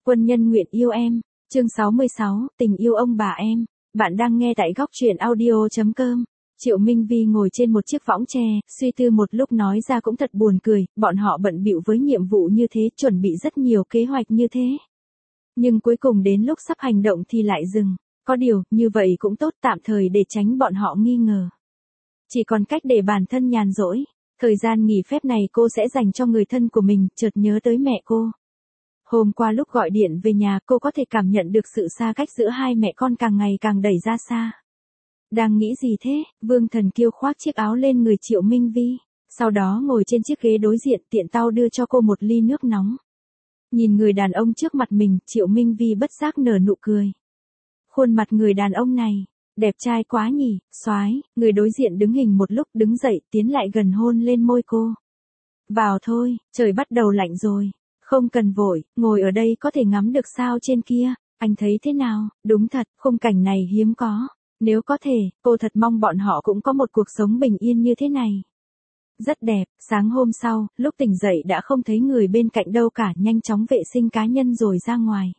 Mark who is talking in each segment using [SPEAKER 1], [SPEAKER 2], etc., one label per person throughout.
[SPEAKER 1] Quân nhân nguyện yêu em. Chương 66, tình yêu ông bà em. Bạn đang nghe tại góc truyện audio.com. Triệu Minh Vi ngồi trên một chiếc võng tre, suy tư một lúc nói ra cũng thật buồn cười, bọn họ bận bịu với nhiệm vụ như thế, chuẩn bị rất nhiều kế hoạch như thế. Nhưng cuối cùng đến lúc sắp hành động thì lại dừng. Có điều, như vậy cũng tốt, tạm thời để tránh bọn họ nghi ngờ. Chỉ còn cách để bản thân nhàn rỗi. Thời gian nghỉ phép này cô sẽ dành cho người thân của mình, chợt nhớ tới mẹ cô. Hôm qua lúc gọi điện về nhà cô có thể cảm nhận được sự xa cách giữa hai mẹ con càng ngày càng đẩy ra xa. Đang nghĩ gì thế? Vương Thần Kiêu khoác chiếc áo lên người Triệu Minh Vi. Sau đó ngồi trên chiếc ghế đối diện tiện tay đưa cho cô một ly nước nóng. Nhìn người đàn ông trước mặt mình, Triệu Minh Vi bất giác nở nụ cười. Khuôn mặt người đàn ông này, đẹp trai quá nhỉ, soái. Người đối diện đứng hình một lúc đứng dậy tiến lại gần hôn lên môi cô. Vào thôi, trời bắt đầu lạnh rồi. Không cần vội, ngồi ở đây có thể ngắm được sao trên kia, anh thấy thế nào? Đúng thật, khung cảnh này hiếm có. Nếu có thể, cô thật mong bọn họ cũng có một cuộc sống bình yên như thế này. Rất đẹp, sáng hôm sau, lúc tỉnh dậy đã không thấy người bên cạnh đâu cả, nhanh chóng vệ sinh cá nhân rồi ra ngoài.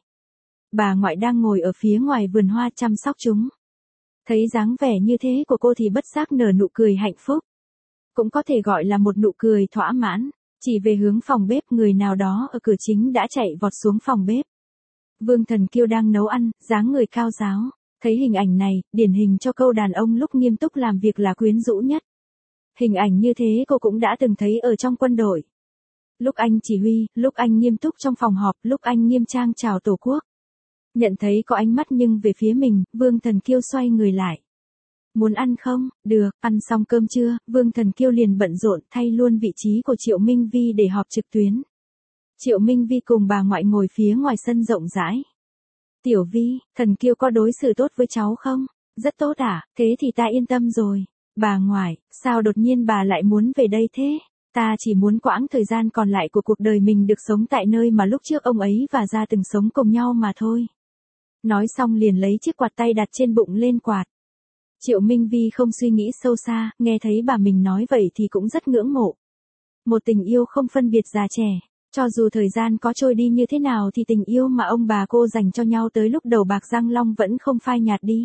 [SPEAKER 1] Bà ngoại đang ngồi ở phía ngoài vườn hoa chăm sóc chúng. Thấy dáng vẻ như thế của cô thì bất giác nở nụ cười hạnh phúc. Cũng có thể gọi là một nụ cười thỏa mãn. Chỉ về hướng phòng bếp, người nào đó ở cửa chính đã chạy vọt xuống phòng bếp. Vương Thần Kiêu đang nấu ăn, dáng người cao ráo. Thấy hình ảnh này, điển hình cho câu đàn ông lúc nghiêm túc làm việc là quyến rũ nhất. Hình ảnh như thế cô cũng đã từng thấy ở trong quân đội. Lúc anh chỉ huy, lúc anh nghiêm túc trong phòng họp, lúc anh nghiêm trang chào Tổ quốc. Nhận thấy có ánh mắt nhưng về phía mình, Vương Thần Kiêu xoay người lại. Muốn ăn không? Được, ăn xong cơm trưa, Vương Thần Kiêu liền bận rộn thay luôn vị trí của Triệu Minh Vi để họp trực tuyến. Triệu Minh Vi cùng bà ngoại ngồi phía ngoài sân rộng rãi. Tiểu Vi, Thần Kiêu có đối xử tốt với cháu không? Rất tốt à, thế thì ta yên tâm rồi. Bà ngoại, sao đột nhiên bà lại muốn về đây thế? Ta chỉ muốn quãng thời gian còn lại của cuộc đời mình được sống tại nơi mà lúc trước ông ấy và Gia từng sống cùng nhau mà thôi. Nói xong liền lấy chiếc quạt tay đặt trên bụng lên quạt. Triệu Minh Vi không suy nghĩ sâu xa, nghe thấy bà mình nói vậy thì cũng rất ngưỡng mộ. Một tình yêu không phân biệt già trẻ, cho dù thời gian có trôi đi như thế nào thì tình yêu mà ông bà cô dành cho nhau tới lúc đầu bạc răng long vẫn không phai nhạt đi.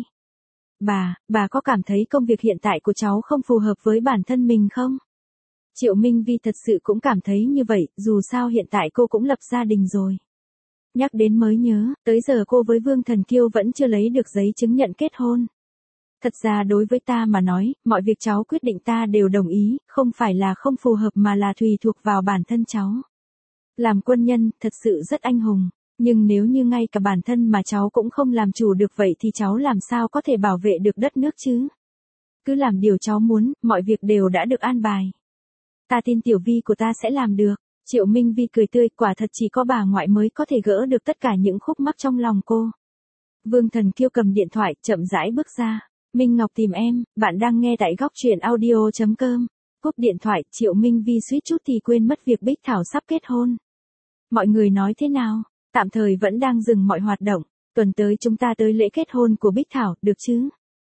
[SPEAKER 1] Bà có cảm thấy công việc hiện tại của cháu không phù hợp với bản thân mình không? Triệu Minh Vi thật sự cũng cảm thấy như vậy, dù sao hiện tại cô cũng lập gia đình rồi. Nhắc đến mới nhớ, tới giờ cô với Vương Thần Kiêu vẫn chưa lấy được giấy chứng nhận kết hôn. Thật ra đối với ta mà nói, mọi việc cháu quyết định ta đều đồng ý, không phải là không phù hợp mà là tùy thuộc vào bản thân cháu. Làm quân nhân, thật sự rất anh hùng, nhưng nếu như ngay cả bản thân mà cháu cũng không làm chủ được vậy thì cháu làm sao có thể bảo vệ được đất nước chứ? Cứ làm điều cháu muốn, mọi việc đều đã được an bài. Ta tin Tiểu Vi của ta sẽ làm được. Triệu Minh Vi cười tươi, quả thật chỉ có bà ngoại mới có thể gỡ được tất cả những khúc mắc trong lòng cô. Vương Thần Kiêu cầm điện thoại, chậm rãi bước ra. Minh Ngọc tìm em, bạn đang nghe tại góc truyện audio.com. Cúp điện thoại, Triệu Minh Vi suýt chút thì quên mất việc Bích Thảo sắp kết hôn. Mọi người nói thế nào? Tạm thời vẫn đang dừng mọi hoạt động. Tuần tới chúng ta tới lễ kết hôn của Bích Thảo, được chứ?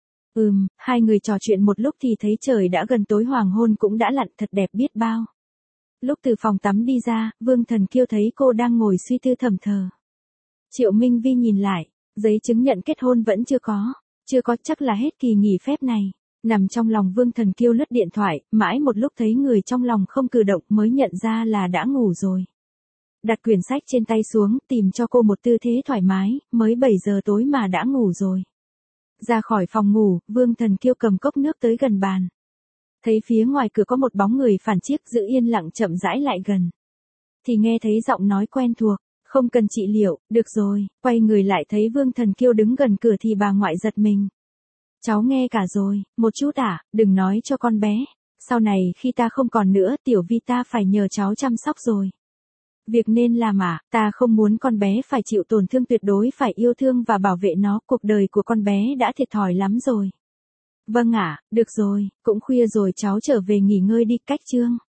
[SPEAKER 1] Hai người trò chuyện một lúc thì thấy trời đã gần tối, hoàng hôn cũng đã lặn, thật đẹp biết bao. Lúc từ phòng tắm đi ra, Vương Thần Kiêu thấy cô đang ngồi suy tư thầm thờ. Triệu Minh Vi nhìn lại, giấy chứng nhận kết hôn vẫn chưa có. Chưa có, chắc là hết kỳ nghỉ phép này. Nằm trong lòng Vương Thần Kiêu lướt điện thoại, mãi một lúc thấy người trong lòng không cử động mới nhận ra là đã ngủ rồi. Đặt quyển sách trên tay xuống, tìm cho cô một tư thế thoải mái, mới 7 giờ tối mà đã ngủ rồi. Ra khỏi phòng ngủ, Vương Thần Kiêu cầm cốc nước tới gần bàn. Thấy phía ngoài cửa có một bóng người phản chiếc giữ yên lặng chậm rãi lại gần. Thì nghe thấy giọng nói quen thuộc. Không cần trị liệu, được rồi. Quay người lại thấy Vương Thần Kiêu đứng gần cửa thì bà ngoại giật mình. Cháu nghe cả rồi, một chút à, đừng nói cho con bé. Sau này khi ta không còn nữa, Tiểu Vi ta phải nhờ cháu chăm sóc rồi. Việc nên làm à, ta không muốn con bé phải chịu tổn thương, tuyệt đối phải yêu thương và bảo vệ nó, cuộc đời của con bé đã thiệt thòi lắm rồi. Vâng ạ, được rồi, cũng khuya rồi, cháu trở về nghỉ ngơi đi. Cách Trương